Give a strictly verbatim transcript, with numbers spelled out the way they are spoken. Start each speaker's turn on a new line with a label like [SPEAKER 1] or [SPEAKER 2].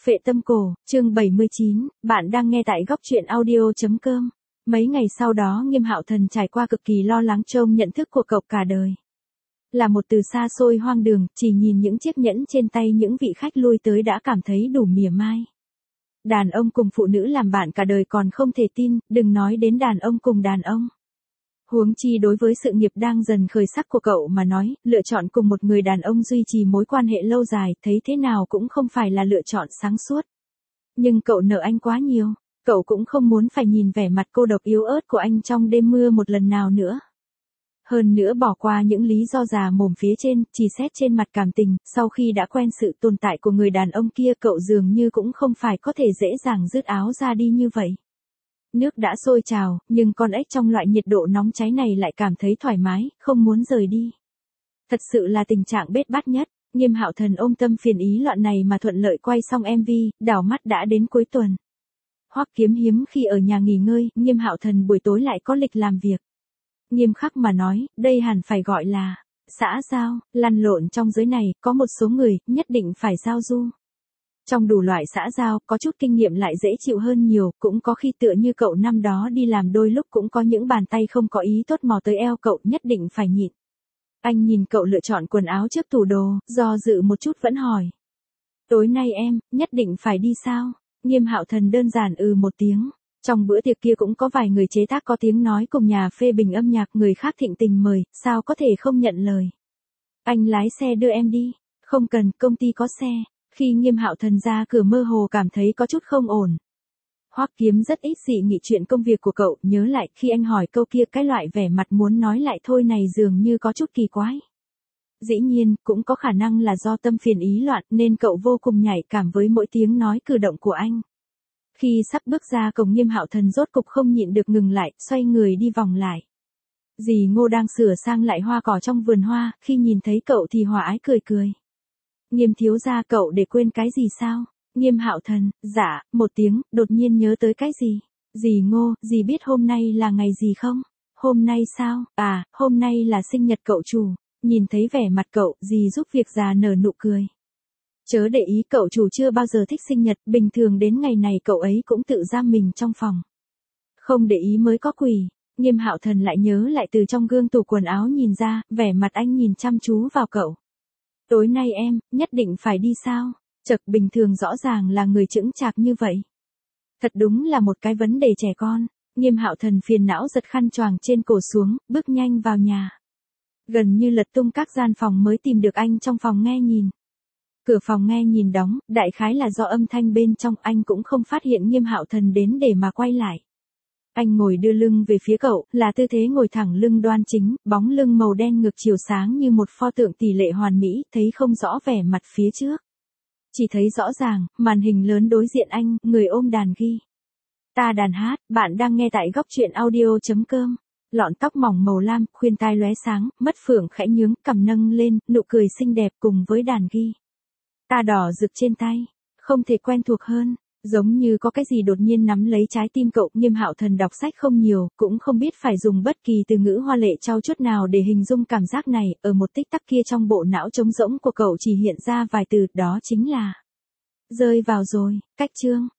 [SPEAKER 1] Phệ tâm cổ, chương bảy mươi chín, bạn đang nghe tại góc truyện audio.com. Mấy ngày sau đó Nghiêm Hạo Thần trải qua cực kỳ lo lắng trông nhận thức của cậu cả đời. Là một từ xa xôi hoang đường, chỉ nhìn những chiếc nhẫn trên tay những vị khách lui tới đã cảm thấy đủ mỉa mai. Đàn ông cùng phụ nữ làm bạn cả đời còn không thể tin, đừng nói đến đàn ông cùng đàn ông. Huống chi đối với sự nghiệp đang dần khởi sắc của cậu mà nói, lựa chọn cùng một người đàn ông duy trì mối quan hệ lâu dài, thấy thế nào cũng không phải là lựa chọn sáng suốt. Nhưng cậu nợ anh quá nhiều, cậu cũng không muốn phải nhìn vẻ mặt cô độc yếu ớt của anh trong đêm mưa một lần nào nữa. Hơn nữa bỏ qua những lý do già mồm phía trên, chỉ xét trên mặt cảm tình, sau khi đã quen sự tồn tại của người đàn ông kia cậu dường như cũng không phải có thể dễ dàng dứt áo ra đi như vậy. Nước đã sôi trào, nhưng con ếch trong loại nhiệt độ nóng cháy này lại cảm thấy thoải mái, không muốn rời đi. Thật sự là tình trạng bết bát nhất, Nghiêm Hạo Thần ôm tâm phiền ý loạn này mà thuận lợi quay xong em vê, đảo mắt đã đến cuối tuần. Hoắc Kiếm hiếm khi ở nhà nghỉ ngơi, Nghiêm Hạo Thần buổi tối lại có lịch làm việc. Nghiêm khắc mà nói, đây hẳn phải gọi là xã giao, lăn lộn trong giới này, có một số người, nhất định phải giao du. Trong đủ loại xã giao, có chút kinh nghiệm lại dễ chịu hơn nhiều, cũng có khi tựa như cậu năm đó đi làm đôi lúc cũng có những bàn tay không có ý tốt mò tới eo cậu nhất định phải nhịn. Anh nhìn cậu lựa chọn quần áo trước tủ đồ, do dự một chút vẫn hỏi. Tối nay em, nhất định phải đi sao? Nghiêm Hạo Thần đơn giản ừ một tiếng. Trong bữa tiệc kia cũng có vài người chế tác có tiếng nói cùng nhà phê bình âm nhạc người khác thịnh tình mời, sao có thể không nhận lời. Anh lái xe đưa em đi. Không cần, công ty có xe. Khi Nghiêm Hạo Thần ra cửa mơ hồ cảm thấy có chút không ổn. Hoắc Kiếm rất ít dị nghị chuyện công việc của cậu, nhớ lại khi anh hỏi câu kia cái loại vẻ mặt muốn nói lại thôi này dường như có chút kỳ quái. Dĩ nhiên, cũng có khả năng là do tâm phiền ý loạn nên cậu vô cùng nhạy cảm với mỗi tiếng nói cử động của anh. Khi sắp bước ra cổng Nghiêm Hạo Thần rốt cục không nhịn được ngừng lại, xoay người đi vòng lại. Dì Ngô đang sửa sang lại hoa cỏ trong vườn hoa, khi nhìn thấy cậu thì hòa ái cười cười. Nghiêm thiếu gia cậu để quên cái gì sao? Nghiêm Hạo Thần, dạ, một tiếng, đột nhiên nhớ tới cái gì? Dì Ngô, dì biết hôm nay là ngày gì không? Hôm nay sao? À, hôm nay là sinh nhật cậu chủ. Nhìn thấy vẻ mặt cậu, dì giúp việc già nở nụ cười. Chớ để ý cậu chủ chưa bao giờ thích sinh nhật, bình thường đến ngày này cậu ấy cũng tự giam mình trong phòng. Không để ý mới có quỷ. Nghiêm Hạo Thần lại nhớ lại từ trong gương tủ quần áo nhìn ra, vẻ mặt anh nhìn chăm chú vào cậu. Tối nay em, nhất định phải đi sao? Chật bình thường rõ ràng là người chững chạc như vậy. Thật đúng là một cái vấn đề trẻ con. Nghiêm Hạo Thần phiền não giật khăn choàng trên cổ xuống, bước nhanh vào nhà. Gần như lật tung các gian phòng mới tìm được anh trong phòng nghe nhìn. Cửa phòng nghe nhìn đóng, đại khái là do âm thanh bên trong anh cũng không phát hiện Nghiêm Hạo Thần đến để mà quay lại. Anh ngồi đưa lưng về phía cậu, là tư thế ngồi thẳng lưng đoan chính, bóng lưng màu đen ngực chiều sáng như một pho tượng tỷ lệ hoàn mỹ, thấy không rõ vẻ mặt phía trước. Chỉ thấy rõ ràng, màn hình lớn đối diện anh, người ôm đàn ghi. Ta đàn hát, bạn đang nghe tại góc truyện audio.com. Lọn tóc mỏng màu lam, khuyên tai lóe sáng, mắt phượng khẽ nhướng, cằm nâng lên, nụ cười xinh đẹp cùng với đàn ghi. Ta đỏ rực trên tay, không thể quen thuộc hơn, giống như có cái gì đột nhiên nắm lấy trái tim cậu. Nghiêm Hạo Thần đọc sách không nhiều, cũng không biết phải dùng bất kỳ từ ngữ hoa lệ trau chuốt nào để hình dung cảm giác này, ở một tích tắc kia trong bộ não trống rỗng của cậu chỉ hiện ra vài từ, đó chính là rơi vào rồi. Cách chương